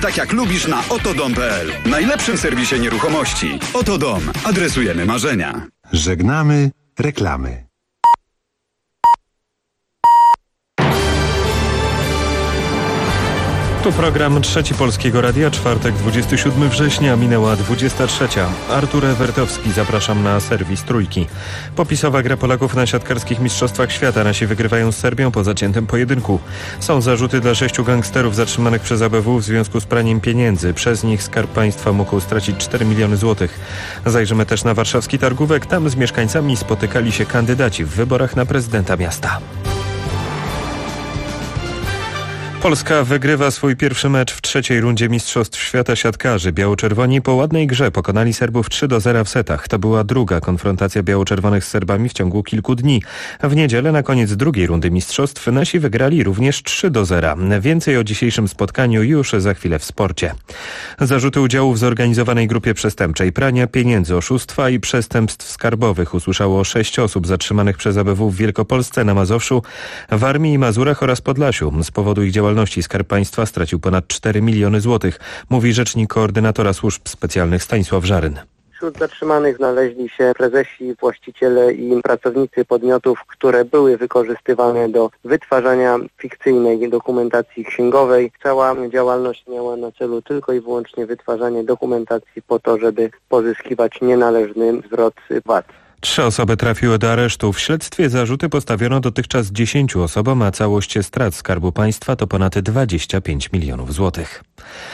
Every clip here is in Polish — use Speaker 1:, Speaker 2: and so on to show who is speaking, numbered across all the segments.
Speaker 1: tak jak lubisz na otodom.pl. Najlepszym serwisie nieruchomości. Oto Dom. Adresujemy marzenia.
Speaker 2: Żegnamy reklamy.
Speaker 3: Tu program Trzeci Polskiego Radia, czwartek, 27 września, minęła 23. Artur Ewertowski, zapraszam na serwis Trójki. Popisowa gra Polaków na siatkarskich mistrzostwach świata. Nasi wygrywają z Serbią po zaciętym pojedynku. Są zarzuty dla 6 gangsterów zatrzymanych przez ABW w związku z praniem pieniędzy. Przez nich Skarb Państwa mógł stracić 4 miliony złotych. Zajrzymy też na warszawski targówek. Tam z mieszkańcami spotykali się kandydaci w wyborach na prezydenta miasta. Polska wygrywa swój pierwszy mecz w trzeciej rundzie Mistrzostw Świata Siatkarzy. Biało-czerwoni po ładnej grze pokonali Serbów 3-0 w setach. To była druga konfrontacja biało-czerwonych z Serbami w ciągu kilku dni. W niedzielę na koniec drugiej rundy Mistrzostw nasi wygrali również 3-0. Więcej o dzisiejszym spotkaniu już za chwilę w sporcie. Zarzuty udziału w zorganizowanej grupie przestępczej, prania pieniędzy, oszustwa i przestępstw skarbowych usłyszało 6 osób zatrzymanych przez ABW w Wielkopolsce, na Mazowszu, Warmii i Mazurach oraz Podlasiu. Z powodu ich działalności Skarb Państwa stracił ponad 4 miliony złotych, mówi rzecznik koordynatora służb specjalnych Stanisław Żaryn.
Speaker 4: Wśród zatrzymanych znaleźli się prezesi, właściciele i pracownicy podmiotów, które były wykorzystywane do wytwarzania fikcyjnej dokumentacji księgowej. Cała działalność miała na celu tylko i wyłącznie wytwarzanie dokumentacji po to, żeby pozyskiwać nienależny zwrot VAT.
Speaker 3: 3 osoby trafiły do aresztu. W śledztwie zarzuty postawiono dotychczas 10 osobom, a całość strat Skarbu Państwa to ponad 25 milionów złotych.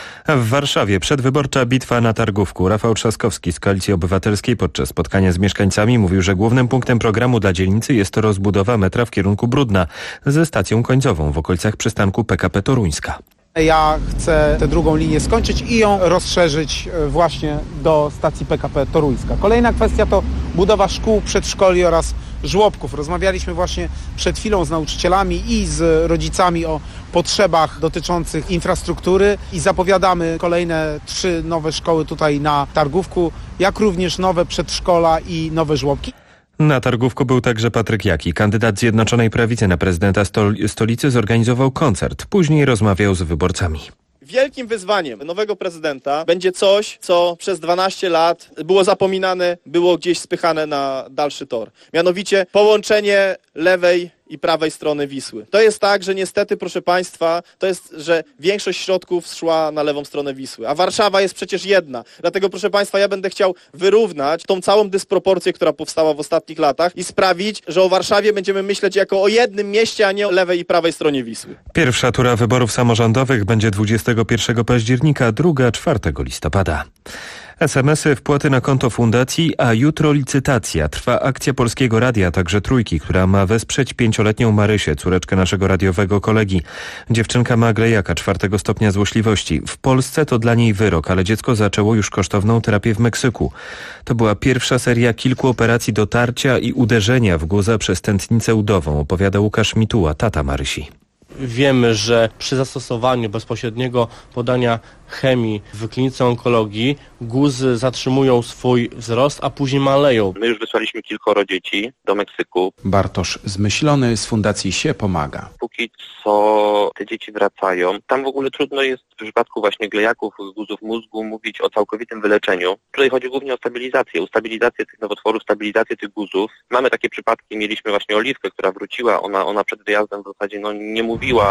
Speaker 3: W Warszawie przedwyborcza bitwa na targówku. Rafał Trzaskowski z Koalicji Obywatelskiej podczas spotkania z mieszkańcami mówił, że głównym punktem programu dla dzielnicy jest rozbudowa metra w kierunku Brudna ze stacją końcową w okolicach przystanku PKP Toruńska.
Speaker 5: Ja chcę tę drugą linię skończyć i ją rozszerzyć właśnie do stacji PKP Toruńska. Kolejna kwestia to budowa szkół, przedszkoli oraz żłobków. Rozmawialiśmy właśnie przed chwilą z nauczycielami i z rodzicami o potrzebach dotyczących infrastruktury i zapowiadamy kolejne 3 nowe szkoły tutaj na targówku, jak również nowe przedszkola i nowe żłobki.
Speaker 3: Na targówku był także Patryk Jaki. Kandydat Zjednoczonej Prawicy na prezydenta stolicy zorganizował koncert. Później rozmawiał z wyborcami.
Speaker 6: Wielkim wyzwaniem nowego prezydenta będzie coś, co przez 12 lat było zapominane, było gdzieś spychane na dalszy tor. Mianowicie połączenie lewej i prawej strony Wisły. To jest tak, że niestety, proszę Państwa, to jest, że większość środków szła na lewą stronę Wisły, a Warszawa jest przecież jedna. Dlatego, proszę Państwa, ja będę chciał wyrównać tą całą dysproporcję, która powstała w ostatnich latach i sprawić, że o Warszawie będziemy myśleć jako o jednym mieście, a nie o lewej i prawej stronie Wisły.
Speaker 3: Pierwsza tura wyborów samorządowych będzie 21 października, druga 4 listopada. SMS-y, wpłaty na konto fundacji, a jutro licytacja. Trwa akcja Polskiego Radia, także Trójki, która ma wesprzeć 5-letnią Marysię, córeczkę naszego radiowego kolegi. Dziewczynka ma glejaka 4 stopnia złośliwości. W Polsce to dla niej wyrok, ale dziecko zaczęło już kosztowną terapię w Meksyku. To była pierwsza seria kilku operacji dotarcia i uderzenia w guza przez tętnicę udową, opowiada Łukasz Mituła, tata Marysi.
Speaker 7: Wiemy, że przy zastosowaniu bezpośredniego podania chemii w klinice onkologii guzy zatrzymują swój wzrost, a później maleją.
Speaker 8: My już wysłaliśmy kilkoro dzieci do Meksyku.
Speaker 9: Bartosz Zmyślony z Fundacji Sie Pomaga.
Speaker 8: Póki co te dzieci wracają. Tam w ogóle trudno jest w przypadku właśnie glejaków, guzów mózgu mówić o całkowitym wyleczeniu. Tutaj chodzi głównie o stabilizację tych nowotworów, stabilizację tych guzów. Mamy takie przypadki, mieliśmy właśnie Oliwkę, która wróciła, ona przed wyjazdem w zasadzie nie mówiła.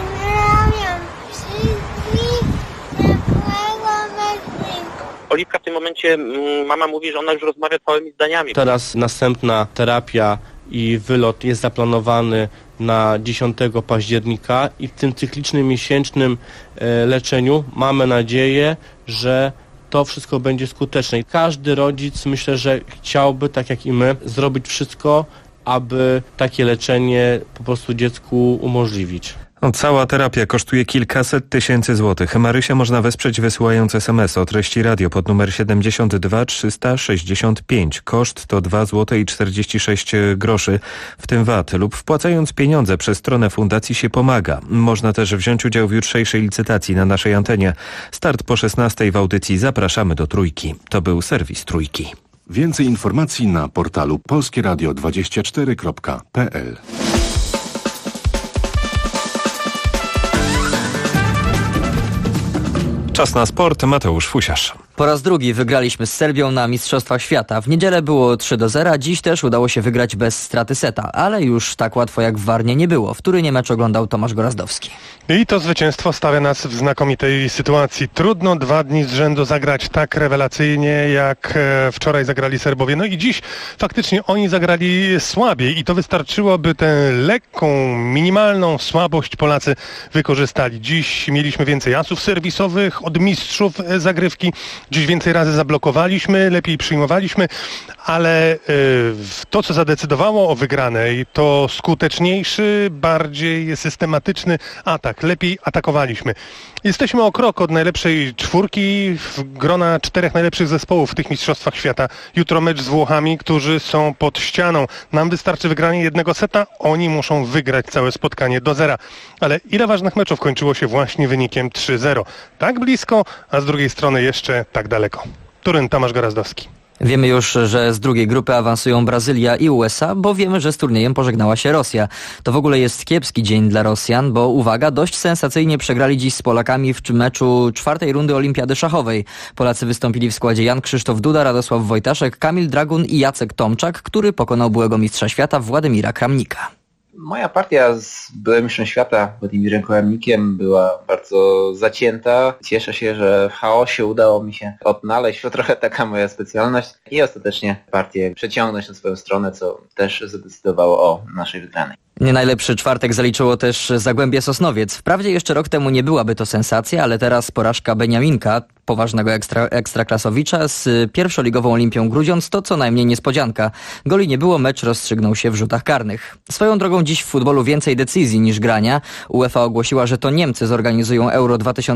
Speaker 8: Oliwka w tym momencie, mama mówi, że ona już rozmawia całymi zdaniami.
Speaker 7: Teraz następna terapia i wylot jest zaplanowany na 10 października i w tym cyklicznym miesięcznym leczeniu mamy nadzieję, że to wszystko będzie skuteczne. Każdy rodzic, myślę, że chciałby, tak jak i my, zrobić wszystko, aby takie leczenie po prostu dziecku umożliwić.
Speaker 3: Cała terapia kosztuje kilkaset tysięcy złotych. Marysię można wesprzeć wysyłając SMS o treści radio pod numer 72 365. Koszt to 2,46 zł, w tym VAT, lub wpłacając pieniądze przez stronę Fundacji Się Pomaga. Można też wziąć udział w jutrzejszej licytacji na naszej antenie. Start po 16 w audycji Zapraszamy do Trójki. To był serwis Trójki.
Speaker 2: Więcej informacji na portalu polskieradio24.pl.
Speaker 3: Czas na sport, Mateusz Fusiarz.
Speaker 10: Po raz drugi wygraliśmy z Serbią na Mistrzostwach Świata. W niedzielę było 3-0, dziś też udało się wygrać bez straty seta, ale już tak łatwo jak w Warnie nie było. W Turynie mecz oglądał Tomasz Gorazdowski.
Speaker 11: I to zwycięstwo stawia nas w znakomitej sytuacji. Trudno 2 dni z rzędu zagrać tak rewelacyjnie, jak wczoraj zagrali Serbowie. No i dziś faktycznie oni zagrali słabiej i to wystarczyło, by tę lekką, minimalną słabość Polacy wykorzystali. Dziś mieliśmy więcej asów serwisowych od mistrzów zagrywki. Dziś więcej razy zablokowaliśmy, lepiej przyjmowaliśmy, ale to, co zadecydowało o wygranej, to skuteczniejszy, bardziej systematyczny atak. Lepiej atakowaliśmy. Jesteśmy o krok od najlepszej czwórki w grona 4 najlepszych zespołów w tych Mistrzostwach Świata. Jutro mecz z Włochami, którzy są pod ścianą. Nam wystarczy wygranie jednego seta, oni muszą wygrać całe spotkanie do 0. Ale ile ważnych meczów kończyło się właśnie wynikiem 3-0? Tak blisko, a z drugiej strony jeszcze tak daleko. Turyn, Tomasz Gorazdowski.
Speaker 10: Wiemy już, że z drugiej grupy awansują Brazylia i USA, bo wiemy, że z turniejem pożegnała się Rosja. To w ogóle jest kiepski dzień dla Rosjan, bo uwaga, dość sensacyjnie przegrali dziś z Polakami w meczu 4. rundy Olimpiady Szachowej. Polacy wystąpili w składzie Jan Krzysztof Duda, Radosław Wojtaszek, Kamil Dragun i Jacek Tomczak, który pokonał byłego mistrza świata Władimira Kramnika.
Speaker 12: Moja partia z byłym mistrzem świata Władimirem Kramnikiem była bardzo zacięta. Cieszę się, że w chaosie udało mi się odnaleźć. To trochę taka moja specjalność i ostatecznie partię przeciągnąć na swoją stronę, co też zadecydowało o naszej wygranej.
Speaker 10: Nie najlepszy czwartek zaliczyło też Zagłębie Sosnowiec. Wprawdzie jeszcze rok temu nie byłaby to sensacja, ale teraz porażka Beniaminka, poważnego ekstraklasowicza z pierwszoligową Olimpią Grudziądz to co najmniej niespodzianka. Goli nie było, mecz rozstrzygnął się w rzutach karnych. Swoją drogą dziś w futbolu więcej decyzji niż grania. UEFA ogłosiła, że to Niemcy zorganizują Euro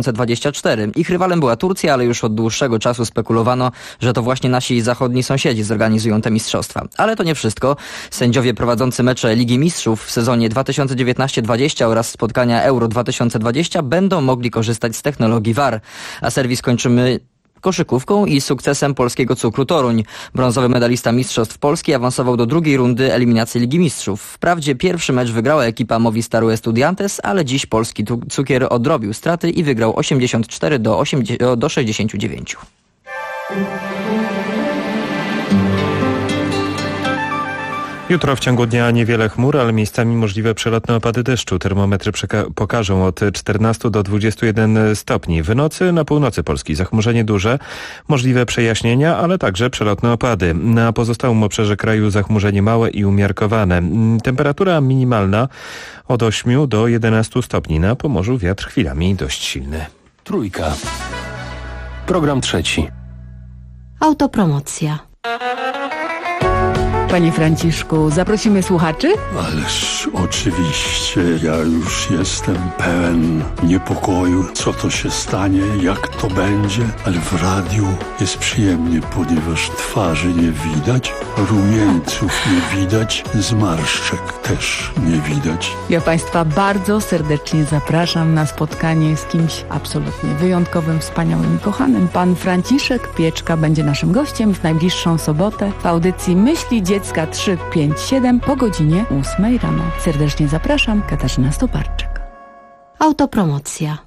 Speaker 10: 2024. Ich rywalem była Turcja, ale już od dłuższego czasu spekulowano, że to właśnie nasi zachodni sąsiedzi zorganizują te mistrzostwa. Ale to nie wszystko. Sędziowie prowadzący mecze Ligi Mistrzów w sezonie 2019-20 oraz spotkania Euro 2020 będą mogli korzystać z technologii VAR. A serwis kończymy koszykówką i sukcesem polskiego Cukru Toruń. Brązowy medalista Mistrzostw Polski awansował do drugiej rundy eliminacji Ligi Mistrzów. Wprawdzie pierwszy mecz wygrała ekipa Movistaru Estudiantes, ale dziś polski cukier odrobił straty i wygrał 84 do 69.
Speaker 3: Jutro w ciągu dnia niewiele chmur, ale miejscami możliwe przelotne opady deszczu. Termometry pokażą od 14 do 21 stopni. W nocy na północy Polski zachmurzenie duże, możliwe przejaśnienia, ale także przelotne opady. Na pozostałym obszarze kraju zachmurzenie małe i umiarkowane. Temperatura minimalna od 8 do 11 stopni. Na Pomorzu wiatr chwilami dość silny.
Speaker 2: Trójka. Program trzeci.
Speaker 13: Autopromocja.
Speaker 14: Panie Franciszku, zaprosimy słuchaczy?
Speaker 15: Ależ oczywiście, ja już jestem pełen niepokoju, co to się stanie, jak to będzie, ale w radiu jest przyjemnie, ponieważ twarzy nie widać, rumieńców nie widać, zmarszczek też nie widać.
Speaker 14: Ja Państwa bardzo serdecznie zapraszam na spotkanie z kimś absolutnie wyjątkowym, wspaniałym i kochanym. Pan Franciszek Pieczka będzie naszym gościem w najbliższą sobotę w audycji Myśli Dziecka 357 po godzinie 8 rano. Serdecznie zapraszam, Katarzyna Stoparczyk.
Speaker 13: Autopromocja.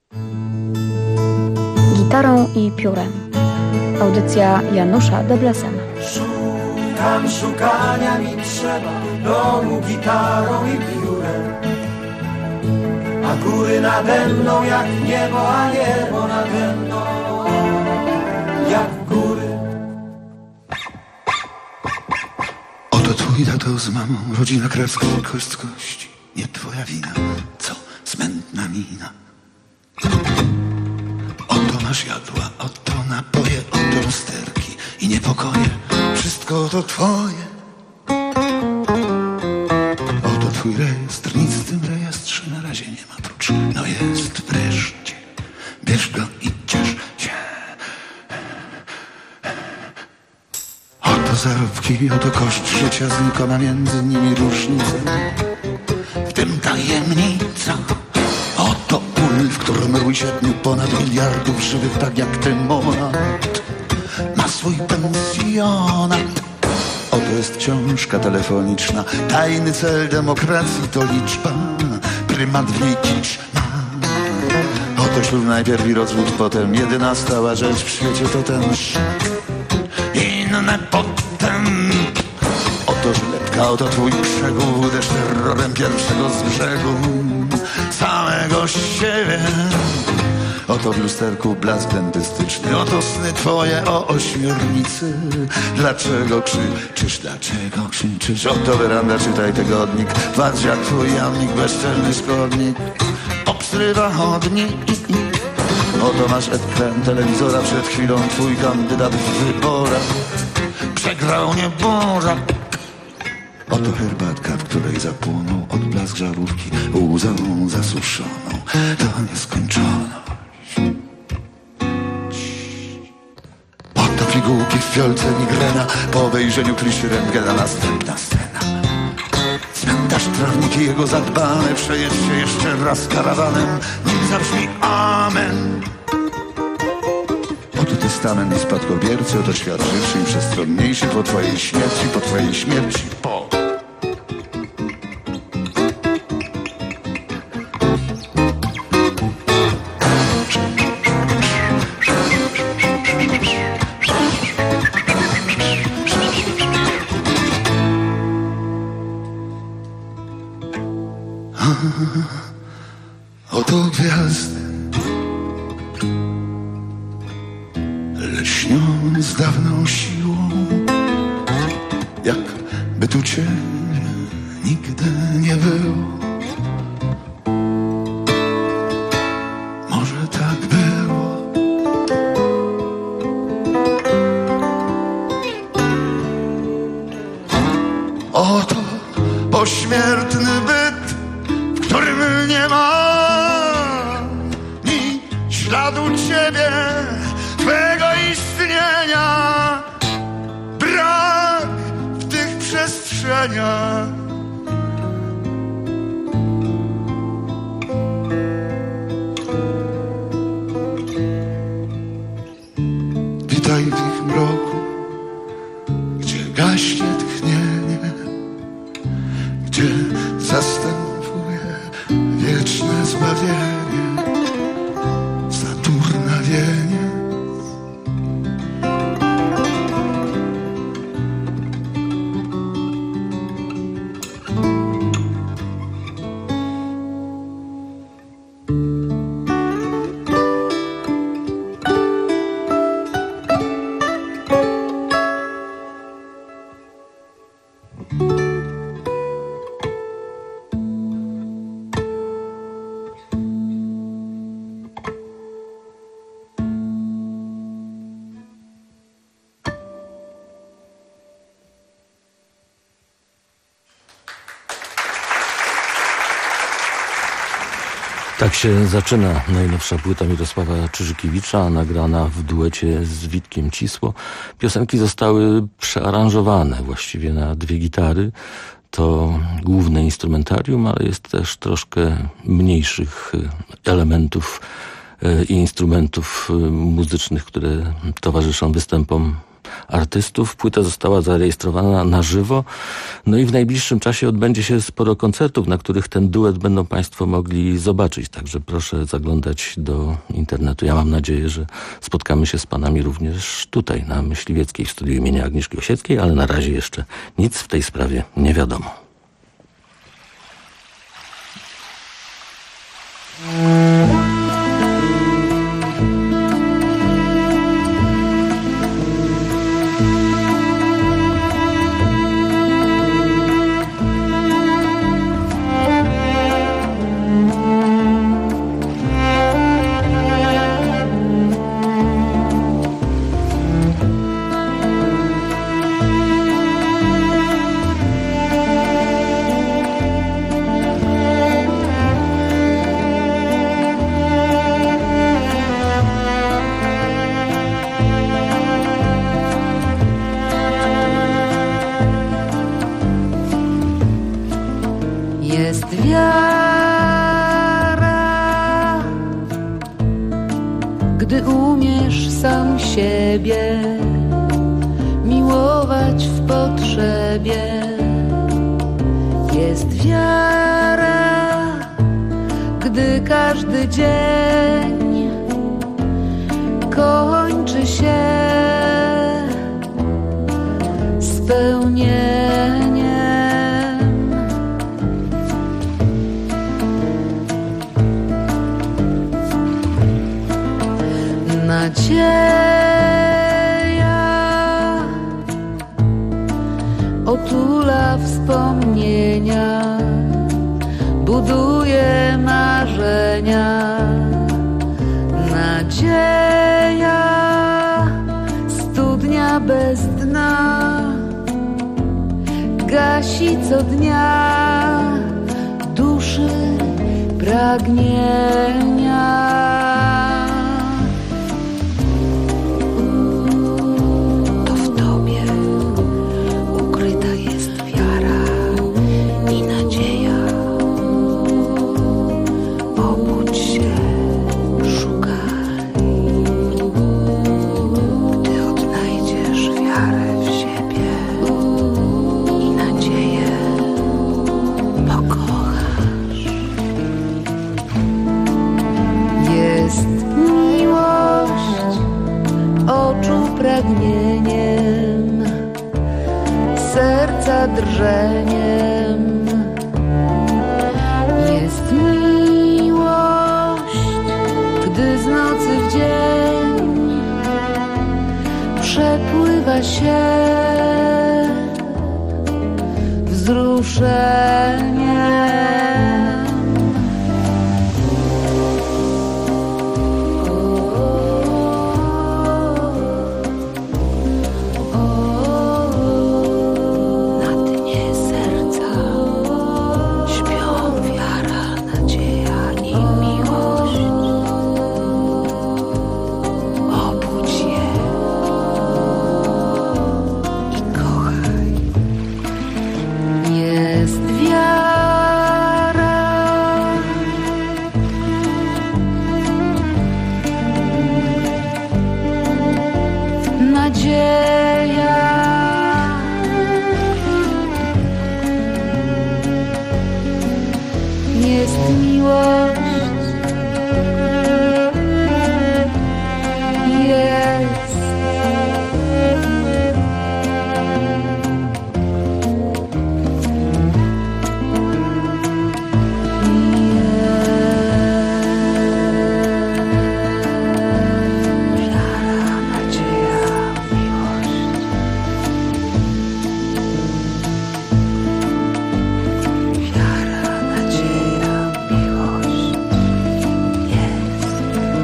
Speaker 16: Gitarą i piórem. Audycja Janusza Deblesena.
Speaker 17: Szukam, szukania mi trzeba, domu gitarą i piórem. A góry nade mną jak niebo, a niebo nade mną jak góry.
Speaker 18: Oto twój tato z mamą, rodzina krewska, kość z kości. Nie twoja wina, co smętna mina. Oto masz jadła, oto napoje, oto rozterki i niepokoje. Wszystko to twoje. Oto twój rejestr, nic w tym rejestrze na razie nie ma prócz. No jest wreszcie, bierz go i ciesz się. Oto zarobki, oto koszt życia, znikoma między nimi różnica. W tym tajemnica. Oto ból, w którym rój 7 ponad miliardów żywych, tak jak ty, monat, ma swój pensjonat. Oto jest książka telefoniczna, tajny cel demokracji to liczba, prymat w niej kicz ma. Oto Oto ślub najpierw i rozwód potem. Jedyna stała rzecz w świecie to ten szak. Inne potem. Oto żyletka, oto twój przegód. Uderz terrorem pierwszego z brzegu samego siebie. Oto w lusterku blask dentystyczny. Oto sny twoje o ośmiornicy. Dlaczego krzyczysz, dlaczego krzyczysz? Oto weranda, czytaj tygodnik. Patrz jak twój jamnik, bezczelny szkodnik obstrywa chodnik. Oto masz ekran telewizora. Przed chwilą twój kandydat w wyborach przegrał nieborak. Oto herbatka, w której zapłonął odblask żarówki łzą zasuszoną do nieskończoność. Oto pigułki w fiolce migrena. Po obejrzeniu kliszy rentgena następna scena. Cmentarz, trawniki jego zadbane. Przejedź się jeszcze raz karawanem, nim zabrzmi amen. Oto testament i spadkobiercy. Oto świat żywszy i przestronniejszy po twojej śmierci, po twojej śmierci, po... Oto gwiazdy lśnią z dawną siłą, jakby tu ciebie nigdy nie było. Może tak było. Oto pośmiertny byt, w którym nie ma ni śladu ciebie, twego istnienia. Brak w tych przestrzeniach. Witaj w ich mroku, gdzie gaśnie tchnienie, gdzie zastępuje wieczne zbawienie Saturna wieniec.
Speaker 19: Tak się zaczyna najnowsza płyta Mirosława Czyżykiewicza, nagrana w duecie z Witkiem Cisło. Piosenki zostały przearanżowane właściwie na 2 gitary. To główne instrumentarium, ale jest też troszkę mniejszych elementów i instrumentów muzycznych, które towarzyszą występom artystów. Płyta została zarejestrowana na żywo. No i w najbliższym czasie odbędzie się sporo koncertów, na których ten duet będą Państwo mogli zobaczyć. Także proszę zaglądać do internetu. Ja mam nadzieję, że spotkamy się z Panami również tutaj, na Myśliwieckiej, w studiu imienia Agnieszki Osieckiej, ale na razie jeszcze nic w tej sprawie nie wiadomo.
Speaker 20: Gdy umiesz sam siebie miłować w potrzebie, jest wiara, gdy każdy dzień kończy się spełnieniem. Nadzieja otula wspomnienia, buduje marzenia. Nadzieja studnia bez dna, gasi co dnia duszy pragnienia. To w Tobie ukryta jest wiara i nadzieja. Obudź się, szukaj, gdy odnajdziesz wiarę w siebie i nadzieję, pokochasz. Jest miłość oczu pragnieniem, serca drżeniem. Jest miłość, gdy z nocy w dzień przepływa się wzruszeniem. Na dnie serca śpią wiara, nadzieja i miłość. Obudź je i kochaj. Jest wiara, nadzieja, jest miłość, jest. Wiara, nadzieja, miłość. Wiara, nadzieja, miłość. Jest.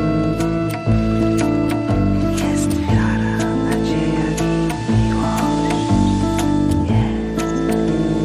Speaker 20: Jest wiara, nadzieja i miłość. Jest.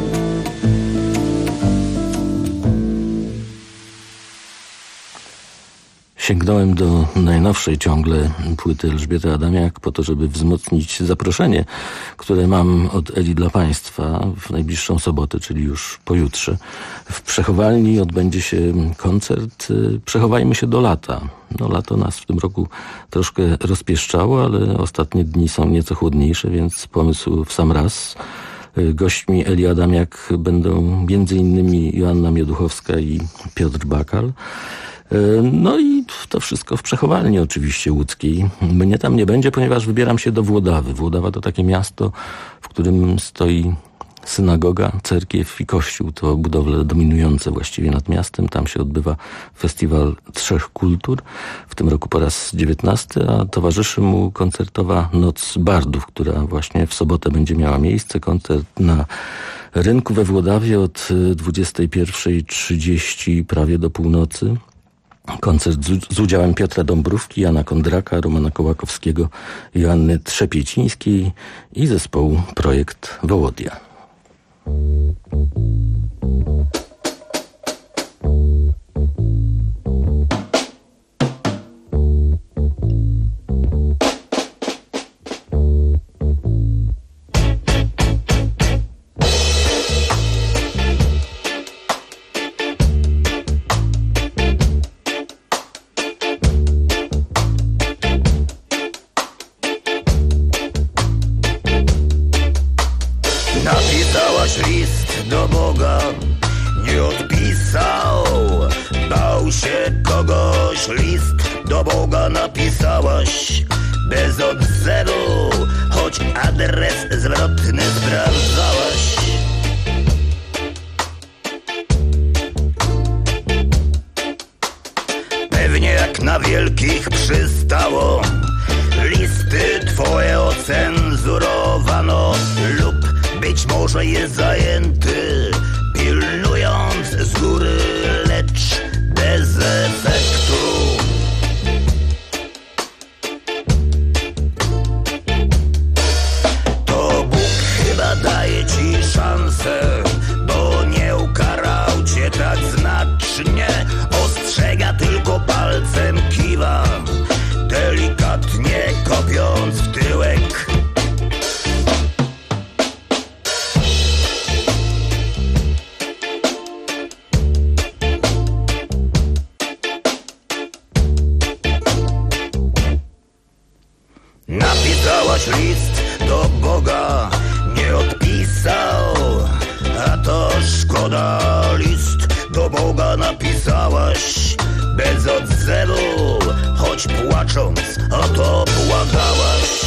Speaker 19: Sięgnąłem do najnowszej ciągle płyty Elżbiety Adamiak po to, żeby wzmocnić zaproszenie, które mam od Eli dla Państwa w najbliższą sobotę, czyli już pojutrze. W Przechowalni odbędzie się koncert Przechowajmy się do lata. No, lato nas w tym roku troszkę rozpieszczało, ale ostatnie dni są nieco chłodniejsze, więc pomysł w sam raz. Gośćmi Eli Adamiak będą m.in. Joanna Mioduchowska i Piotr Bakal. No i to wszystko w Przechowalni oczywiście łódzkiej. Mnie tam nie będzie, ponieważ wybieram się do Włodawy. Włodawa to takie miasto, w którym stoi synagoga, cerkiew i kościół. To budowle dominujące właściwie nad miastem. Tam się odbywa Festiwal Trzech Kultur. W tym roku po raz 19, a towarzyszy mu koncertowa Noc Bardów, która właśnie w sobotę będzie miała miejsce. Koncert na rynku we Włodawie od 21:30 prawie do północy. Koncert z udziałem Piotra Dąbrówki, Jana Kondraka, Romana Kołakowskiego, Joanny Trzepiecińskiej i zespołu Projekt Wołodia.
Speaker 17: Napisałaś list do Boga.
Speaker 21: stało. Listy twoje ocenzurowano lub być może jest zajęty, pilnując z góry, lecz bez efektu. To Bóg chyba daje ci szansę, bo nie ukarał cię tak znacznie. Ostrzega, tylko palcem kiwa, delikatnie kopiąc w tyłek. Napisałaś list do Boga, nie odpisał, a to szkoda. List do Boga napisałaś bez odzewu, choć płacząc o to błagałaś.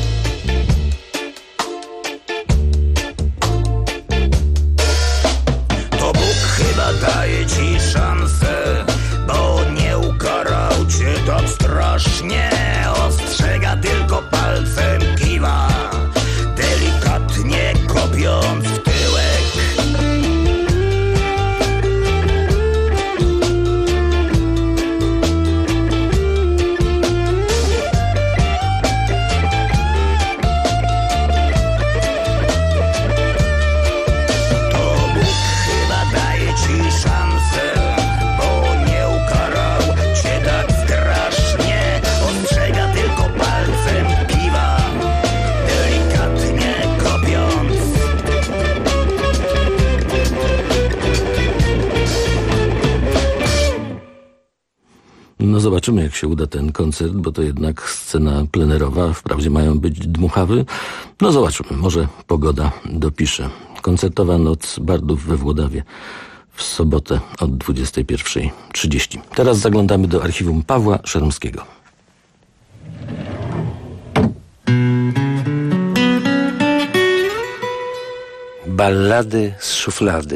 Speaker 21: To Bóg chyba daje ci szansę, bo nie ukarał cię tak strasznie. Ostrzega, tylko palcem kiwa, delikatnie kopiąc w tyłek. To Bóg chyba daje ci szansę, bo nie ukarał cię tak strasznie. Ostrzega, tylko palcem kiwa, delikatnie kopiąc.
Speaker 19: No zobaczymy, jak się uda ten koncert, bo to jednak scena plenerowa, wprawdzie mają być dmuchawy. No zobaczymy, może pogoda dopisze. Koncertowa Noc Bardów we Włodawie w sobotę od 21:30. Teraz zaglądamy do archiwum Pawła Szermskiego.
Speaker 22: Ballady z szuflady.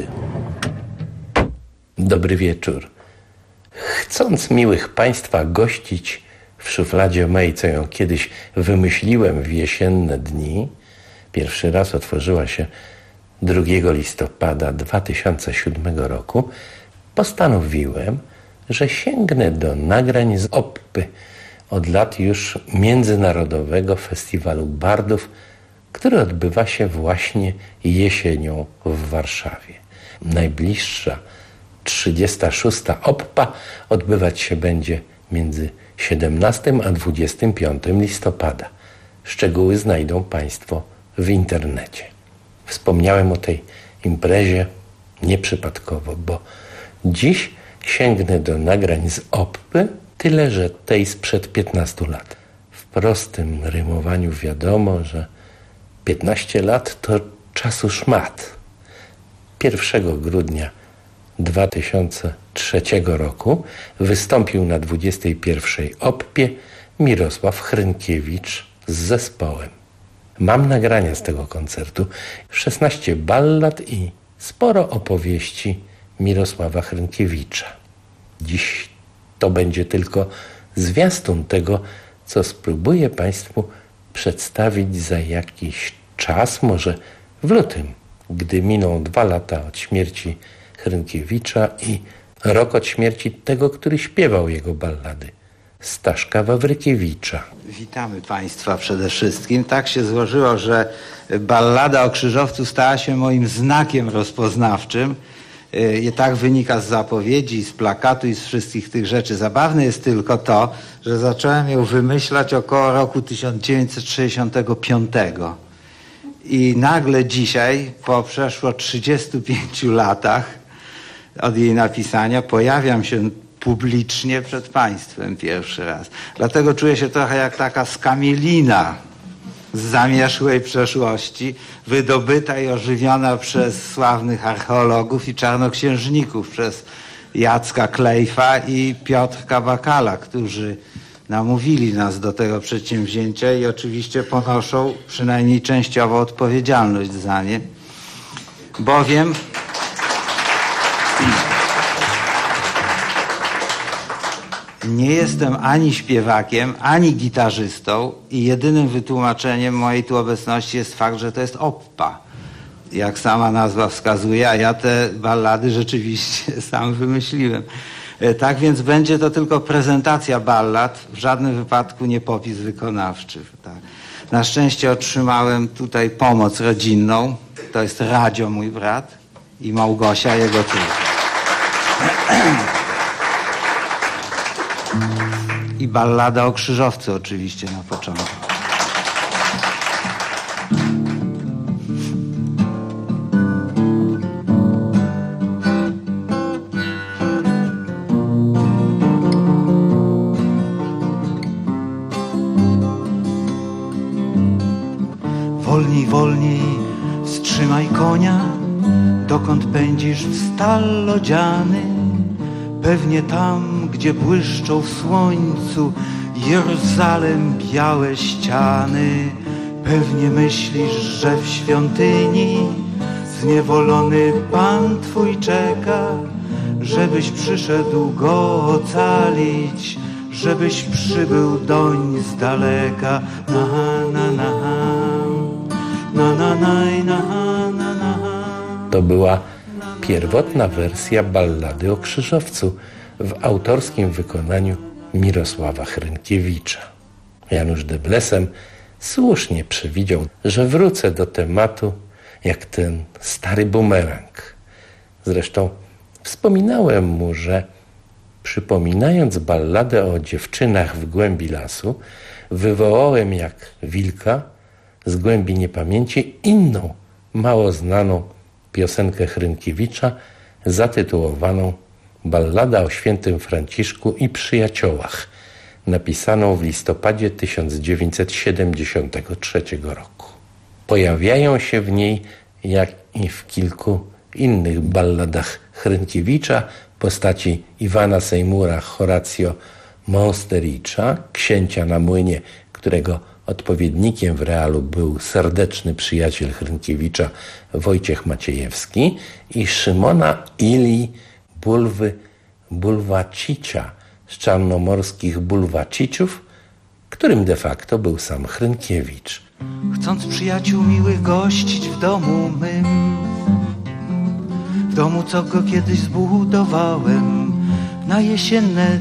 Speaker 22: Dobry wieczór. Chcąc miłych Państwa gościć w szufladzie mej, co ją kiedyś wymyśliłem w jesienne dni, pierwszy raz otworzyła się 2 listopada 2007 roku, postanowiłem, że sięgnę do nagrań z Oppy, od lat już międzynarodowego festiwalu bardów, który odbywa się właśnie jesienią w Warszawie. Najbliższa 36. Oppa odbywać się będzie między 17 a 25 listopada. Szczegóły znajdą Państwo w internecie. Wspomniałem o tej imprezie nieprzypadkowo, bo dziś sięgnę do nagrań z Oppy, tyle że tej sprzed 15 lat. W prostym rymowaniu wiadomo, że 15 lat to czasu szmat. 1 grudnia 2003 roku wystąpił na 21. Oppie Mirosław Hrynkiewicz z zespołem. Mam nagrania z tego koncertu, 16 ballad i sporo opowieści Mirosława Hrynkiewicza. Dziś to będzie tylko zwiastun tego, co spróbuję Państwu przedstawić za jakiś czas, może w lutym, gdy miną 2 lata od śmierci Hrynkiewicza i rok od śmierci tego, który śpiewał jego ballady, Staszka Wawrykiewicza.
Speaker 23: Witamy Państwa przede wszystkim. Tak się złożyło, że ballada o Krzyżowcu stała się moim znakiem rozpoznawczym. I tak wynika z zapowiedzi, z plakatu i z wszystkich tych rzeczy. Zabawne jest tylko to, że zacząłem ją wymyślać około roku 1965. I nagle dzisiaj, po przeszło 35 latach od jej napisania, pojawiam się publicznie przed Państwem pierwszy raz. Dlatego czuję się trochę jak taka skamielina z zamierzchłej przeszłości, wydobyta i ożywiona przez sławnych archeologów i czarnoksiężników, przez Jacka Klejfa i Piotrka Bakala, którzy namówili nas do tego przedsięwzięcia i oczywiście ponoszą przynajmniej częściowo odpowiedzialność za nie, bowiem Nie jestem ani śpiewakiem, ani gitarzystą i jedynym wytłumaczeniem mojej tu obecności jest fakt, że to jest oppa. Jak sama nazwa wskazuje, a ja te ballady rzeczywiście sam wymyśliłem. Tak więc będzie to tylko prezentacja ballad, w żadnym wypadku nie popis wykonawczy. Tak. Na szczęście otrzymałem tutaj pomoc rodzinną. To jest Radzio, mój brat, i Małgosia, jego córka. I ballada o krzyżowcu oczywiście na początku. Wolniej, wolniej, wstrzymaj konia, dokąd pędzisz w stal lodziany. Pewnie tam, gdzie błyszczą w słońcu Jeruzalem białe ściany. Pewnie myślisz, że w świątyni zniewolony Pan Twój czeka, żebyś przyszedł go ocalić, żebyś przybył doń z daleka. Na, na, na, na, na, na, na, na, na.
Speaker 22: To była pierwotna wersja ballady o krzyżowcu w autorskim wykonaniu Mirosława Hrynkiewicza. Janusz Deblesem słusznie przewidział, że wrócę do tematu jak ten stary bumerang. Zresztą wspominałem mu, że przypominając balladę o dziewczynach w głębi lasu, wywołałem jak wilka z głębi niepamięci inną, mało znaną piosenkę Hrynkiewicza zatytułowaną Ballada o świętym Franciszku i przyjaciołach, napisaną w listopadzie 1973 roku. Pojawiają się w niej, jak i w kilku innych balladach Hrynkiewicza, postaci Iwana Seymoura Horatio Monstericza, księcia na młynie, którego odpowiednikiem w realu był serdeczny przyjaciel Hrynkiewicza Wojciech Maciejewski, i Szymona Ili Bulwacicia z czarnomorskich Bulwaciciów, którym de facto był sam Hrynkiewicz.
Speaker 23: Chcąc przyjaciół miłych gościć w domu mym, w domu, co go kiedyś zbudowałem, na jesienne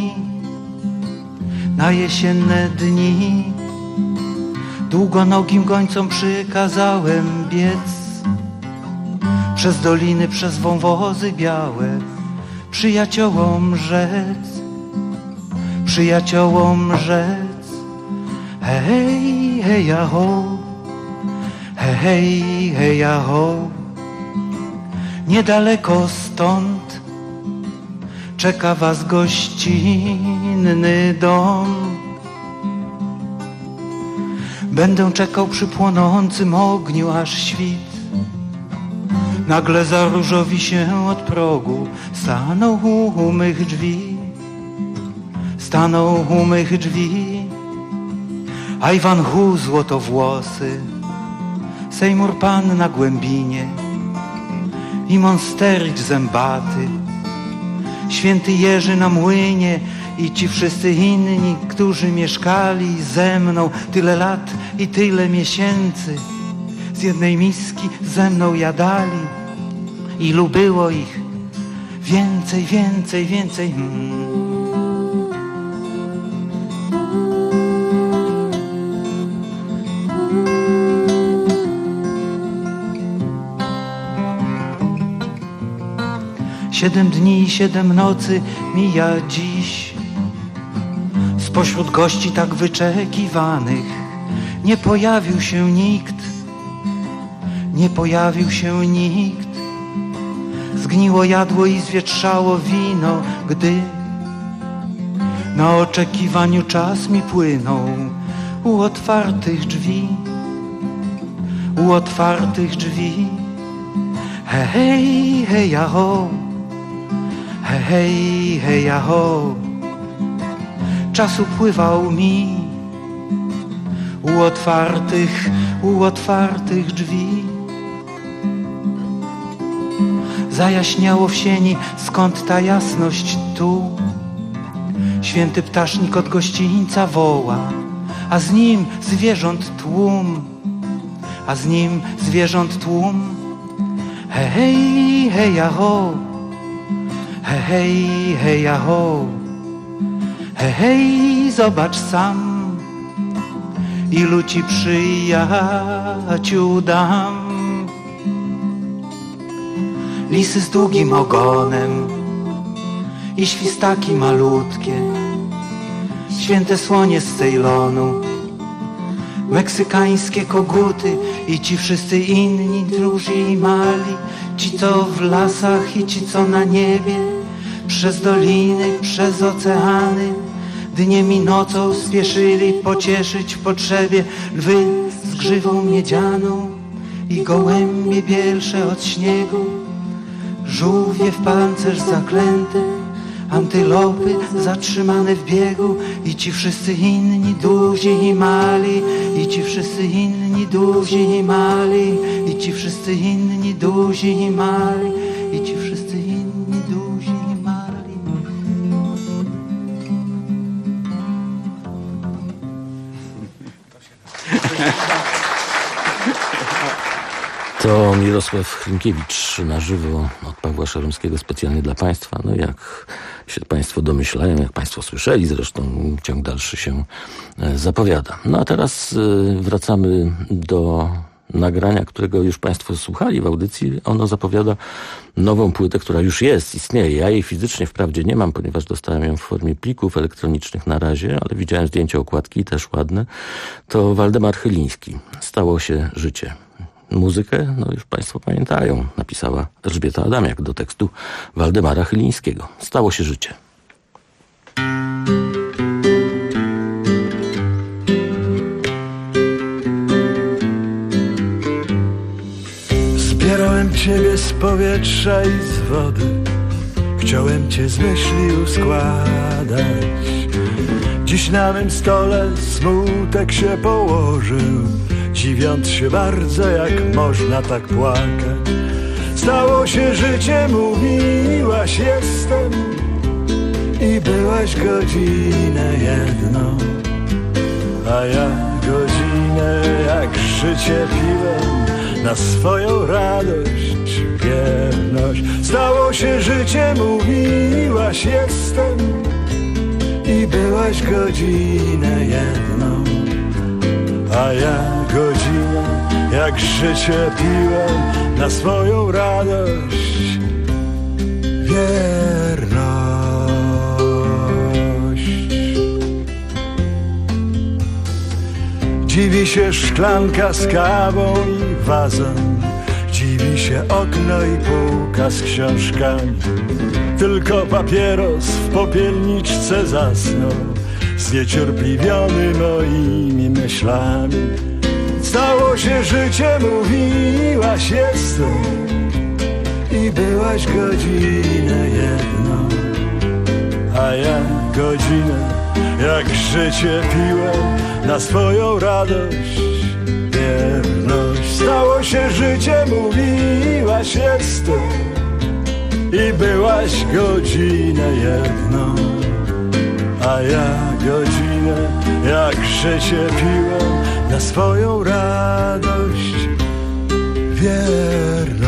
Speaker 23: dni, długonogim gońcom przykazałem biec przez doliny, przez wąwozy białe, przyjaciołom rzec, hej, heja ho, hej, heja ho. Niedaleko stąd czeka was gościnny dom. Będę czekał przy płonącym ogniu aż świt. Nagle zaróżowi się od progu, stanął u mych drzwi. A Iwan Hu złotowłosy, Seymour Pan na głębinie i Monstericz zębaty, święty Jerzy na młynie i ci wszyscy inni, którzy mieszkali ze mną tyle lat i tyle miesięcy, z jednej miski ze mną jadali. Ilu było ich? Więcej. 7 dni i 7 nocy mija dziś. Spośród gości tak wyczekiwanych nie pojawił się nikt. Zgniło jadło i zwietrzało wino, gdy na oczekiwaniu czas mi płynął u otwartych drzwi. Hej, heja ho, hej, heja ho. Czas upływał mi u otwartych drzwi. Zajaśniało w sieni, skąd ta jasność tu? Święty ptasznik od gościńca woła, a z nim zwierząt tłum, a z nim zwierząt tłum. Hej, hej, heja ho, hej, hej, heja ho, hej, hej, zobacz sam, ilu ci przyjaciół dam. Lisy z długim ogonem i świstaki malutkie, święte słonie z Cejlonu, meksykańskie koguty i ci wszyscy inni duży i mali, ci co w lasach i ci co na niebie, przez doliny, przez oceany, dniem i nocą spieszyli pocieszyć potrzebie lwy z grzywą miedzianą i gołębie bielsze od śniegu, żółwie w pancerz zaklęte, antylopy zatrzymane w biegu i ci wszyscy inni duzi i mali, i ci wszyscy inni duzi i mali, i ci wszyscy inni duzi i mali, i ci wszyscy inni duzi i mali.
Speaker 19: To Mirosław Hrynkiewicz na żywo od Pawła Szaromskiego specjalnie dla Państwa. No jak się Państwo domyślają, jak Państwo słyszeli, zresztą ciąg dalszy się zapowiada. No a teraz wracamy do nagrania, którego już Państwo słuchali w audycji. Ono zapowiada nową płytę, która już jest, istnieje. Ja jej fizycznie wprawdzie nie mam, ponieważ dostałem ją w formie plików elektronicznych na razie, ale widziałem zdjęcie okładki, też ładne. To Waldemar Chyliński. Stało się życie. Muzykę, no już Państwo pamiętają, napisała Elżbieta Adamiak do tekstu Waldemara Chylińskiego. Stało się życie.
Speaker 17: Zbierałem Ciebie z powietrza i z wody, chciałem Cię z myśli uskładać. Dziś na mym stole smutek się położył, dziwiąc się bardzo, jak można tak płakać. Stało się życie, mówiłaś jestem i byłaś godzinę jedną, a ja godzinę jak życie piłem na swoją radość, wierność. Stało się życie, mówiłaś jestem i byłaś godzinę jedną, a ja godzinę jak życie piłem na swoją radość, wierność. Dziwi się szklanka z kawą i wazon, dziwi się okno i półka z książkami. Tylko papieros w popielniczce zasnął, zniecierpliwiony moimi myślami. Stało się życie, mówiłaś jestem i byłaś godzinę jedną, a ja godzinę jak życie piłem na swoją radość, wierność. Stało się życie, mówiłaś jestem i byłaś godzinę jedną, a ja godzinę jak życie piłem na swoją radość, wierność.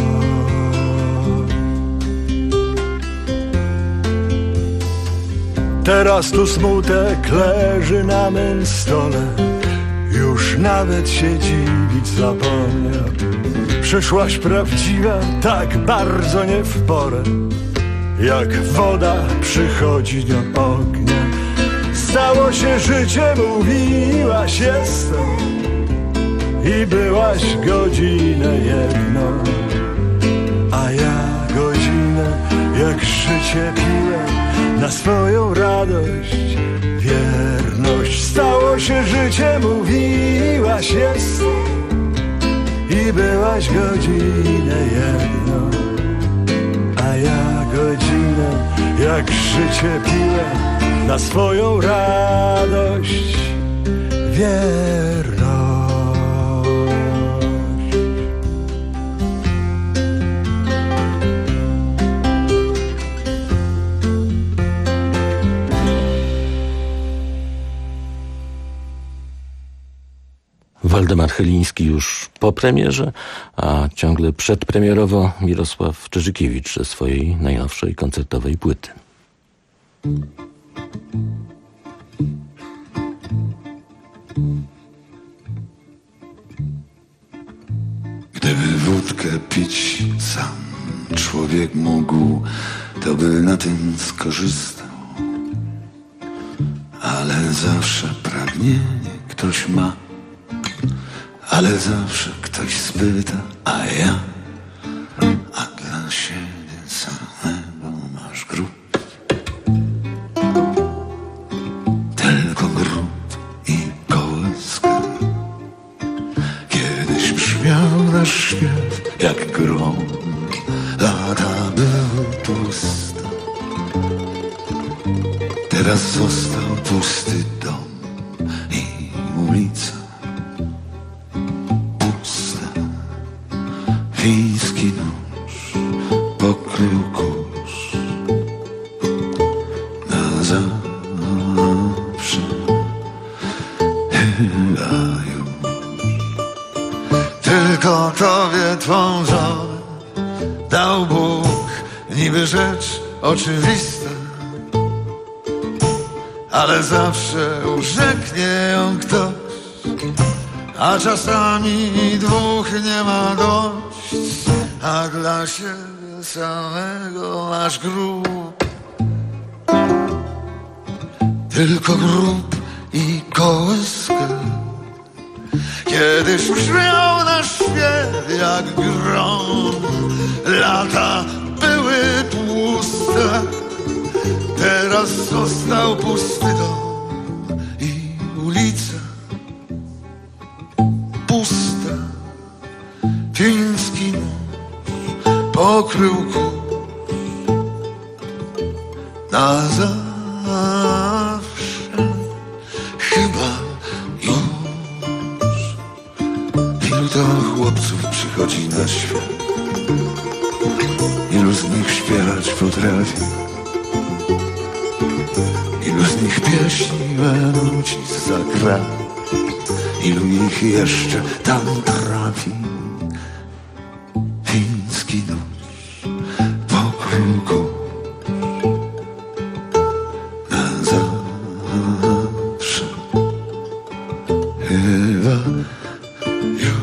Speaker 17: Teraz tu smutek leży na mym stole, już nawet się dziwić zapomniał. Przyszłaś prawdziwa, tak bardzo nie w porę, jak woda przychodzi do ognia. Stało się życie, mówiłaś jestem i byłaś godzinę jedną, a ja godzinę jak życie piłem na swoją radość, wierność. Stało się życie, mówiłaś jestem i byłaś godzinę jedną, a ja godzinę jak życie piłem na swoją radość, wierność.
Speaker 19: Waldemar Chyliński już po premierze, a ciągle przedpremierowo Mirosław Czyżykiewicz ze swojej najnowszej koncertowej płyty.
Speaker 18: Gdyby wódkę pić sam człowiek mógł, to by na tym skorzystał. Ale zawsze pragnienie ktoś ma, ale zawsze ktoś spyta, a ja, a dla siebie samego masz grób. Tylko grób i kołyska. Kiedyś brzmiał nasz śpiew jak grom, lata były puste. Teraz został pusty dom i ulica pusta. Wiejski nóż pokrył kurz na zawsze, chyba już. Tylko tobie twą żonę dał Bóg, niby rzecz oczywista, ale zawsze urzeknie ją ktoś, a czasami dwóch nie ma dość, a dla siebie samego masz grób. Tylko grób i kołyskę. Kiedyś brzmiał nasz śpiew jak grom, lata były tłuste. Teraz został pusty dom i ulica pusta. Fiński nóż pokrył kurz na zawsze, chyba już. Ilu to chłopców przychodzi na świat, ilu z nich śpiewać potrafi, ilu z nich pieśni menuci zagra, ilu ich jeszcze tam trafi. Fiński nóż pokrył kurz na zawsze, chyba już.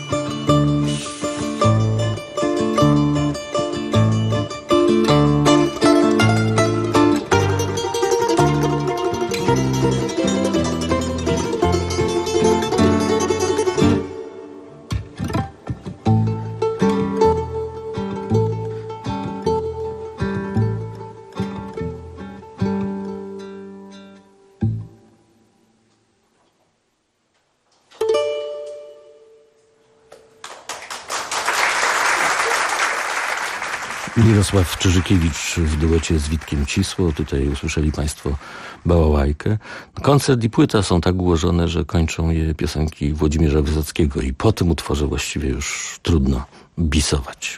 Speaker 19: Mirosław Czyżykiewicz w duecie z Witkiem Cisło. Tutaj usłyszeli Państwo bałałajkę. Koncert i płyta są tak ułożone, że kończą je piosenki Włodzimierza Wysockiego i po tym utworze właściwie już trudno bisować.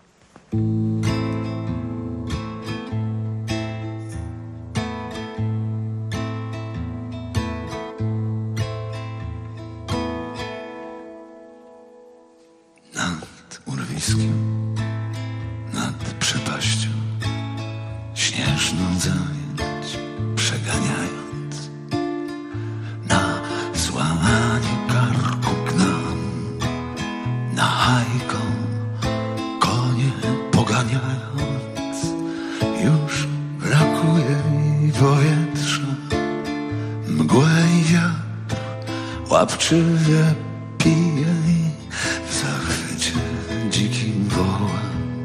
Speaker 18: Nad urwiskiem, nad przepaścią, śnieżną zająć przeganiając, na złamanie karku gnam, na hajką konie poganiając. Już brakuje mi powietrza, mgłę i wiatr łapczywie pije i w zachwycie dzikim woła.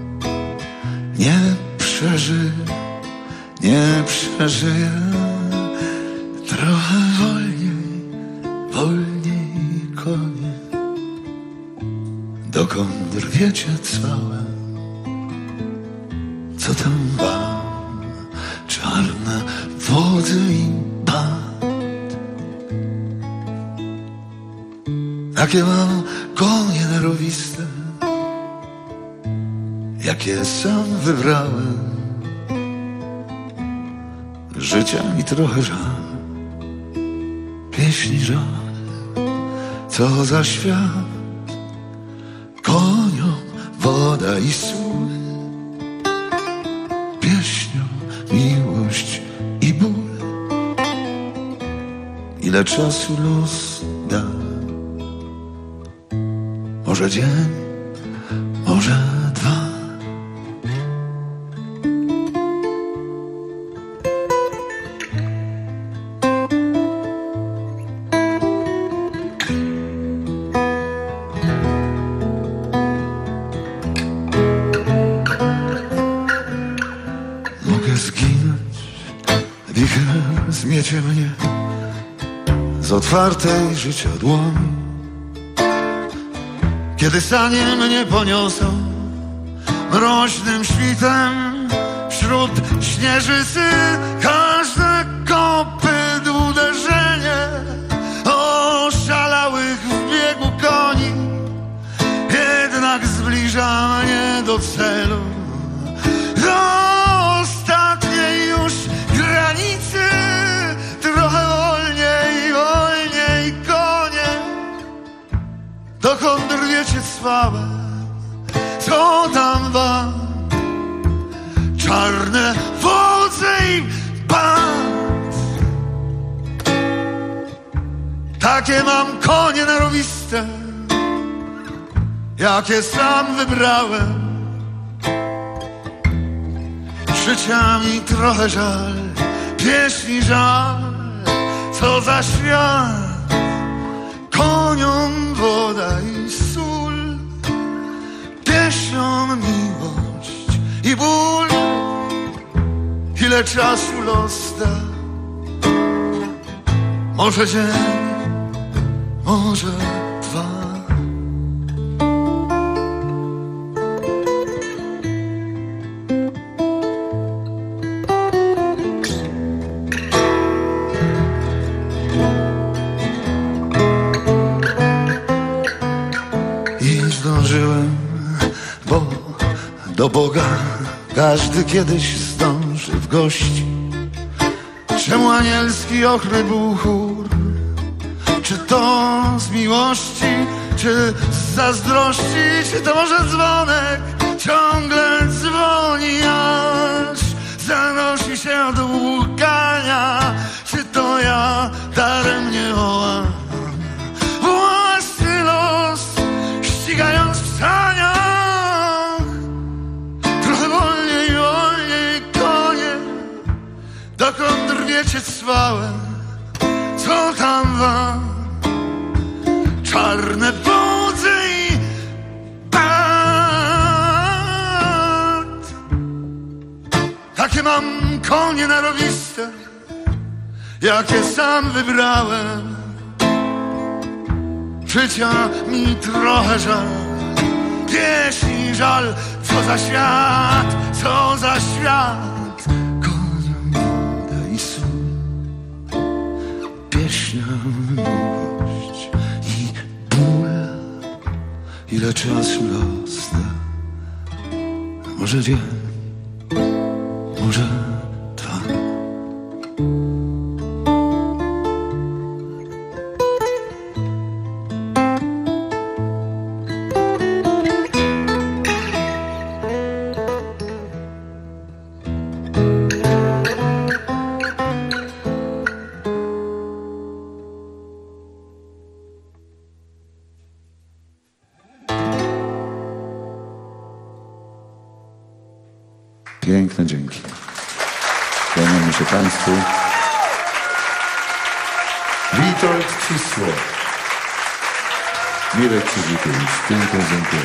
Speaker 18: Nie przeżyję, trochę wolniej konie. Dokąd rwiecie całe, co tam wam, czarne wody i pad. Jakie mam konie nerwiste, jakie sam wybrałem. Życia mi trochę żal, pieśni żal, co za świat, koniom woda i sól, pieśnią miłość i ból. Ile czasu los da, może dzień, może dwa. Mogę zginąć, wicher zmiecie mnie z otwartej życia dłoni. Kiedy sanie mnie poniosą mroźnym świtem wśród śnieżycy, każde kopyt uderzenie oszalałych w biegu koni jednak zbliża mnie do celu, do ostatniej już granicy. Trochę wolniej, wolniej konie, dokąd rwiecie cwałe, co tam wam? Czarne wodze i band. Takie mam konie narowiste, jakie sam wybrałem. Życia mi trochę żal, pieśni żal, co za świat, koniom woda i sól, pieśnią miłość i ból. Ile czasu los da, może dzień, może dwa. Zdążyłem, bo do Boga każdy kiedyś zdąży w gości. Czemu anielski ochry był chór? Czy to z miłości, czy z zazdrości, czy to może dzwonek ciągle dzwoni, aż zanosi się do łkania? Czy to ja daremnie wołam własny los, ścigając w saniach? Trochę wolniej, wolniej konie, dokąd rwiecie cwałe, co tam wam? Czarne wodze i band. Takie mam konie narowiste, jakie sam wybrałem. Życia mi trochę żal, pieśni żal, co za świat, co za świat. Koniom woda i sól, pieśnią miłość i ból. Ile czasu los da, może dzień, może dwa. Piękne dzięki. Kłaniamy się Państwu. Witold Cisło. Mirek Krzyżykowicz. Pięknie dziękuję.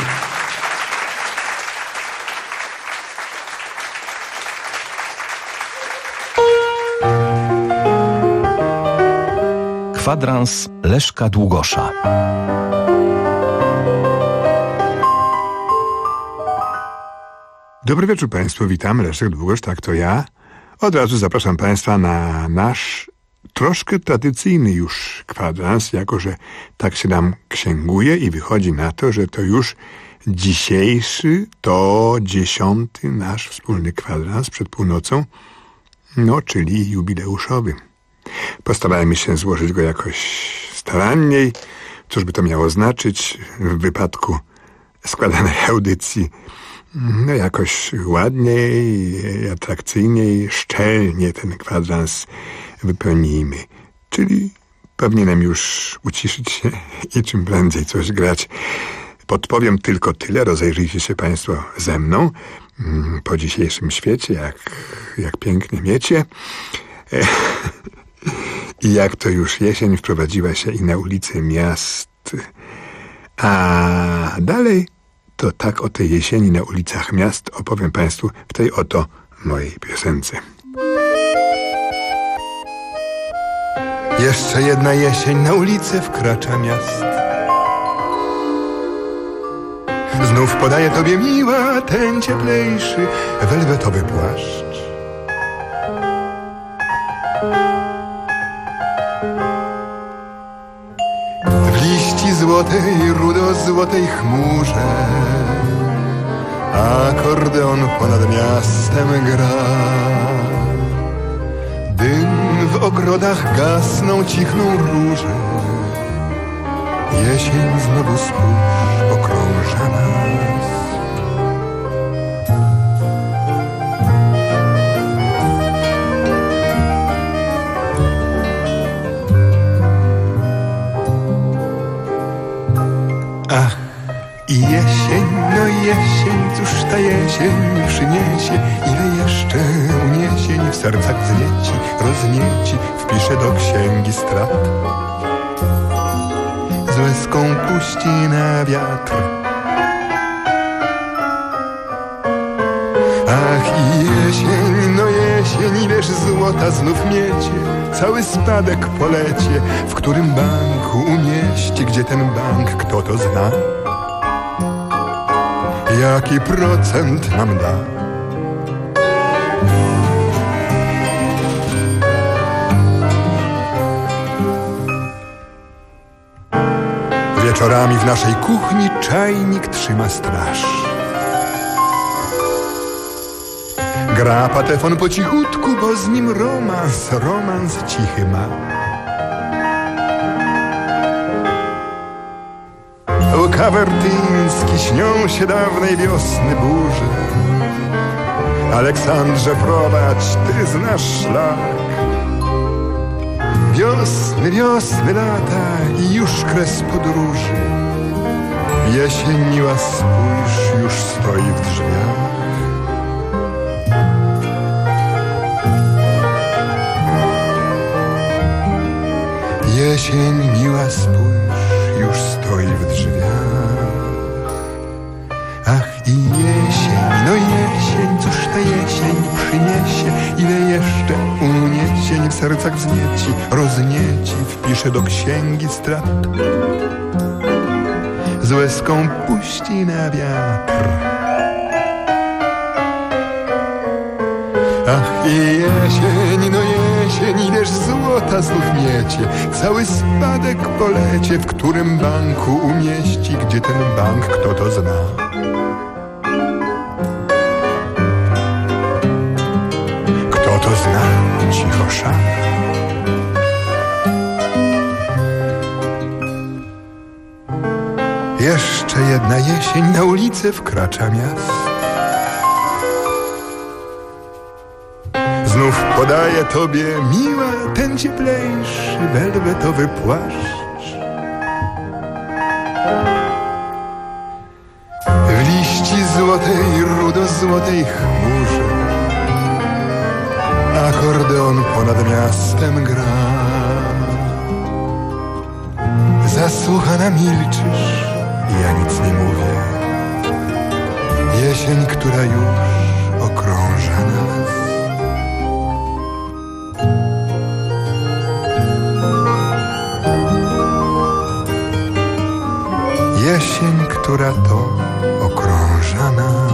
Speaker 1: Kwadrans Leszka Długosza.
Speaker 4: Dobry wieczór Państwu, witam, Leszek Długosz, tak to ja. Od razu zapraszam Państwa na nasz troszkę tradycyjny już kwadrans, jako że tak się nam księguje i wychodzi na to, że to już dzisiejszy to 10. nasz wspólny kwadrans przed północą, no czyli jubileuszowy. Postarajmy się złożyć go jakoś staranniej, Cóż by to miało znaczyć w wypadku składanej audycji? No jakoś ładniej, atrakcyjniej, szczelnie ten kwadrans wypełnijmy. Czyli powinienem już uciszyć się i czym prędzej coś grać. Podpowiem tylko tyle, rozejrzyjcie się Państwo ze mną po dzisiejszym świecie, jak pięknie miecie. I jak to już jesień wprowadziła się i na ulice miast. A dalej to tak o tej jesieni na ulicach miast opowiem Państwu w tej oto mojej piosence.
Speaker 5: Jeszcze jedna jesień na ulicę wkracza miast. Znów podaje tobie miła ten cieplejszy welwetowy płaszcz. W liści złotej, rudo-złotej chmurze akordeon ponad miastem gra. Dym w ogrodach gasną, cichną róże. Jesień znowu spójrz okrąża nas. Ach, i jesień, no jesień, cóż ta jesień przyniesie? Ile jeszcze uniesień w sercach wznieci, roznieci, wpisze do księgi strat. Z łezką puści na wiatr. Ach, i jesień, no jesień, ileż złota znów miecie, cały spadek polecie, w którym banku umieści, gdzie ten bank, kto to zna? Jaki procent nam da? Wieczorami w naszej kuchni czajnik trzyma straż. Gra patefon po cichutku, bo z nim romans cichy ma. O Kawertyński, śnią się dawnej wiosny burze. Aleksandrze, prowadź, ty znasz szlak. Wiosny, lata i już kres podróży. Jesień miła, spójrz, już stoi w drzwiach. Jesień miła, spójrz, już stoi w drzwiach. Ach, i jesień, no jesień, cóż ta jesień przyniesie? Ile jeszcze uniesień w sercach wznieci, roznieci, wpisze do księgi strat. Z łezką puści na wiatr. Ach, i jesień, no jesień, ileż złota znów miecie, cały spadek polecie, w którym banku umieści, gdzie ten bank, kto to zna? Kto to zna? Cicho szana. Jeszcze jedna jesień na ulicę wkracza miast. Znów podaje tobie miła ten cieplejszy welwetowy płaszcz. W liści złotej, rudo-złotej chmurze akordeon ponad miastem gra. Zasłuchana milczysz, ja nic nie mówię. Jesień, która już okrąża nas. Jesień, która to okrąża nas.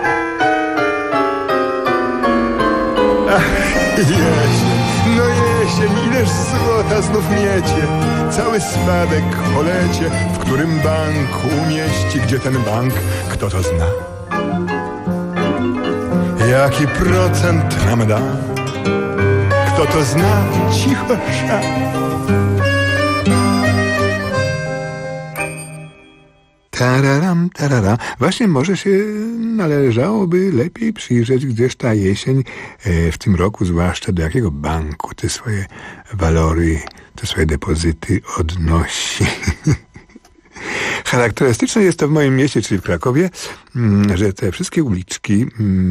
Speaker 5: Ach, jesień, no jesień, ileż złota znów miecie. Cały spadek polecie, w którym bank umieści, gdzie ten bank, kto to zna? Jaki procent nam da? Kto to zna? Cicho sza. Tararam, tararam. Właśnie może się należałoby lepiej przyjrzeć, gdzież ta jesień w tym roku, zwłaszcza do jakiego banku te swoje walory, te swoje depozyty odnosi. Charakterystyczne jest to w moim mieście, czyli w Krakowie, że te wszystkie uliczki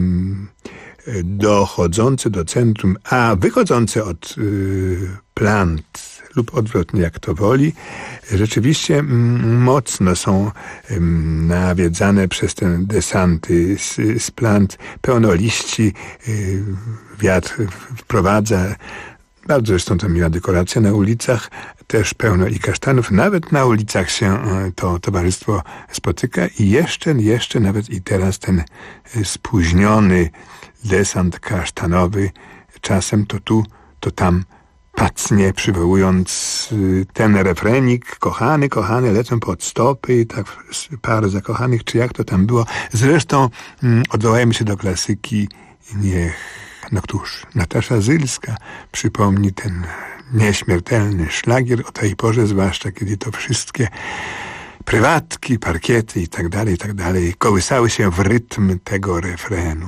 Speaker 5: dochodzące do centrum, a wychodzące od plant lub odwrotnie, jak to woli, rzeczywiście mocno są nawiedzane przez te desanty z plant. Pełno liści, wiatr wprowadza. Bardzo zresztą to miła dekoracja na ulicach, też pełno i kasztanów. Nawet na ulicach się to towarzystwo spotyka i jeszcze nawet i teraz ten spóźniony desant kasztanowy czasem to tu, to tam pacnie, przywołując ten refrenik: kochany, kochany, lecą pod stopy i tak parę zakochanych, czy jak to tam było. Zresztą odwołajmy się do klasyki, niech, no któż, Natasza Zylska przypomni ten nieśmiertelny szlagier o tej porze, zwłaszcza kiedy to wszystkie prywatki, parkiety i tak dalej kołysały się w rytm tego refrenu.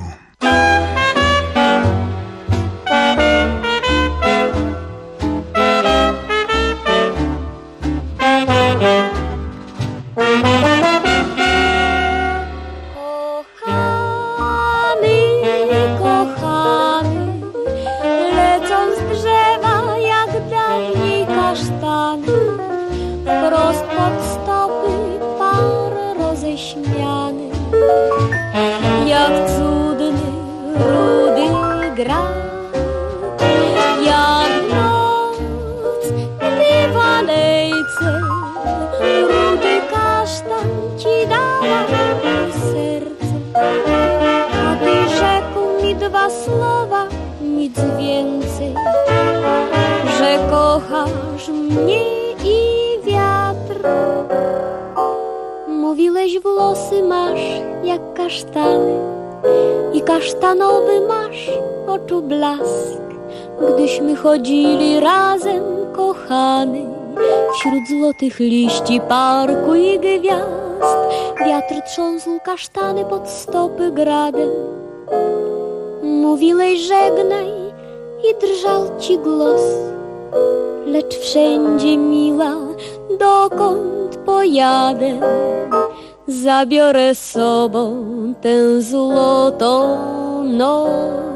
Speaker 6: Słowa, nic więcej, że kochasz mnie i wiatr. Mówiłeś, włosy masz jak kasztany i kasztanowy masz oczu blask. Gdyśmy chodzili razem, kochany, wśród złotych liści parku i gwiazd, wiatr trząsł kasztany pod stopy gradem. Mówiłeś, żegnaj i drżał ci głos, lecz wszędzie, miła, dokąd pojadę, zabiorę z sobą tę złotą noc.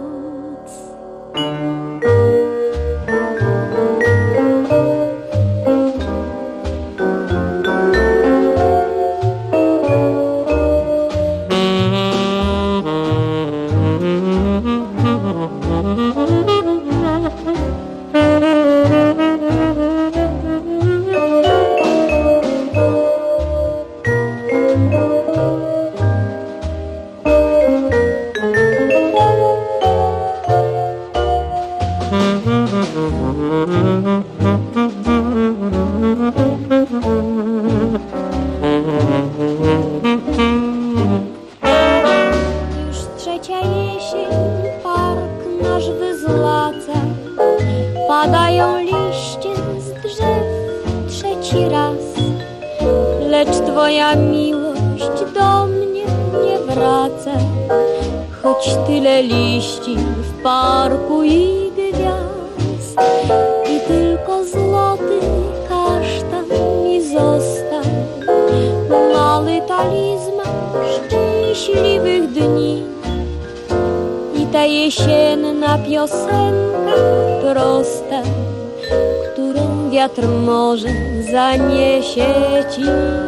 Speaker 6: Padają liście z drzew trzeci raz, lecz twoja miłość do mnie nie wraca. Choć tyle liści w parku i gwiazd, i tylko złoty kasztan mi został, mały talizman szczęśliwych dni. I ta jesienna piosenka prosta, którą wiatr może zaniesie ci.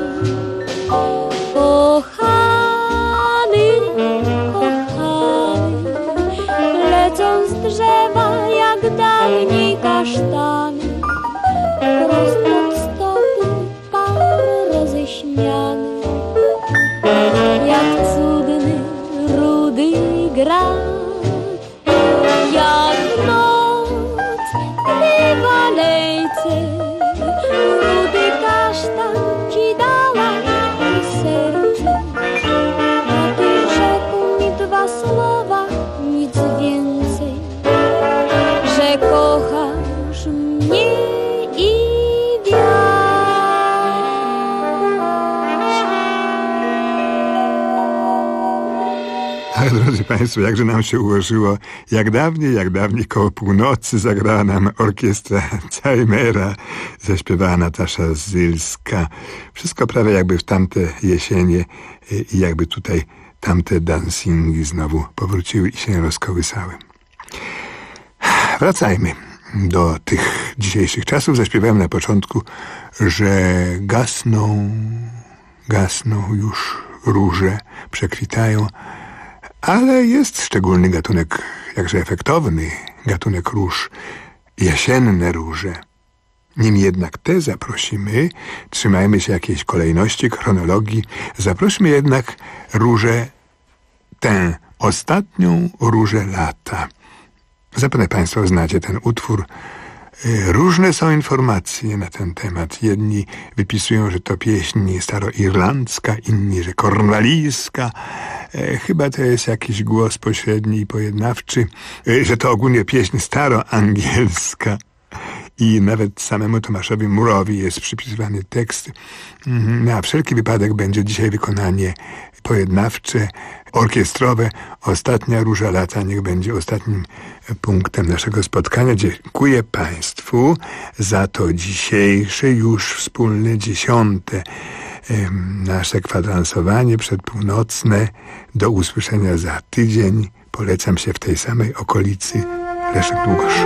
Speaker 6: Kochany, kochany, lecą z drzewa jak dawniej kasztany, prost pod stopy pan roześmiany, jak cudny, rudy grat. Jak noc
Speaker 4: Państwo, jakże nam się ułożyło. Jak dawniej koło północy zagrała nam orkiestra Cajmera, zaśpiewała Natasza Zylska. Wszystko prawie jakby w tamte jesienie i jakby tutaj tamte dancingi znowu powróciły i się rozkołysały. Wracajmy do tych dzisiejszych czasów. Zaśpiewałem na początku, że gasną już róże, przekwitają, ale jest szczególny gatunek, jakże efektowny gatunek róż, jesienne róże. Nim jednak te zaprosimy, trzymajmy się jakiejś kolejności, chronologii, zaprośmy jednak różę tę, ostatnią różę lata. Zapewne Państwo znacie ten utwór. Różne są informacje na ten temat. Jedni wypisują, że to pieśń staroirlandzka, inni, że kornwalijska. Chyba to jest jakiś głos pośredni i pojednawczy, że to ogólnie pieśń staroangielska. I nawet samemu Tomaszowi Moore'owi jest przypisywany tekst. Na wszelki wypadek będzie dzisiaj wykonanie pojednawcze, orkiestrowe. Ostatnia róża lata niech będzie ostatnim punktem naszego spotkania. Dziękuję Państwu za to dzisiejsze już wspólne 10. nasze kwadransowanie przedpółnocne. Do usłyszenia za tydzień. Polecam się w tej samej okolicy. Leszek Długosz.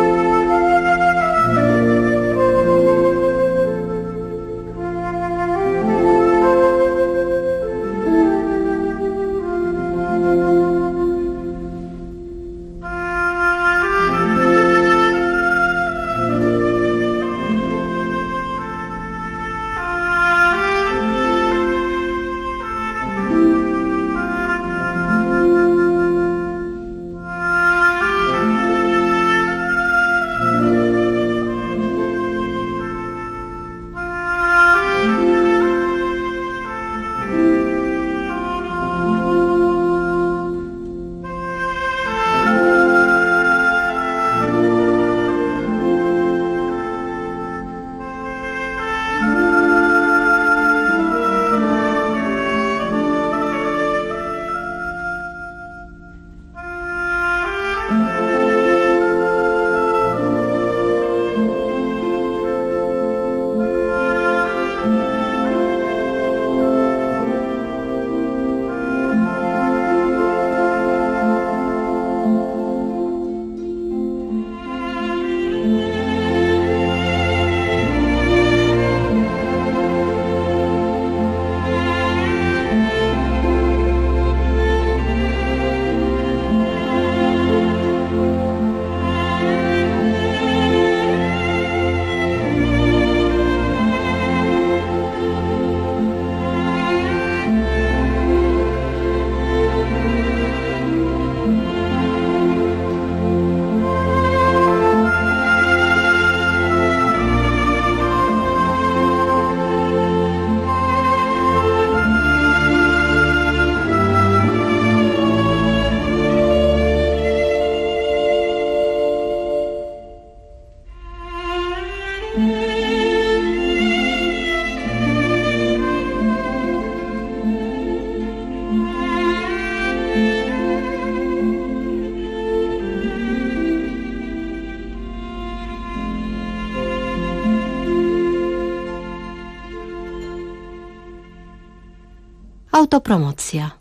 Speaker 13: Autopromocja.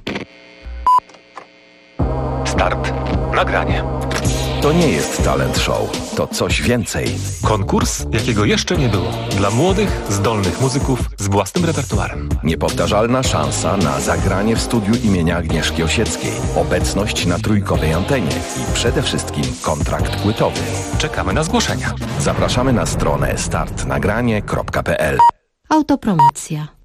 Speaker 1: Start. Nagranie. To nie jest talent show. To coś więcej.
Speaker 2: Konkurs, jakiego jeszcze nie było. Dla młodych, zdolnych muzyków z własnym repertuarem.
Speaker 1: Niepowtarzalna szansa na zagranie w studiu imienia Agnieszki Osieckiej. Obecność na trójkowej antenie i przede wszystkim kontrakt płytowy.
Speaker 2: Czekamy na zgłoszenia.
Speaker 1: Zapraszamy na stronę startnagranie.pl.
Speaker 13: Autopromocja.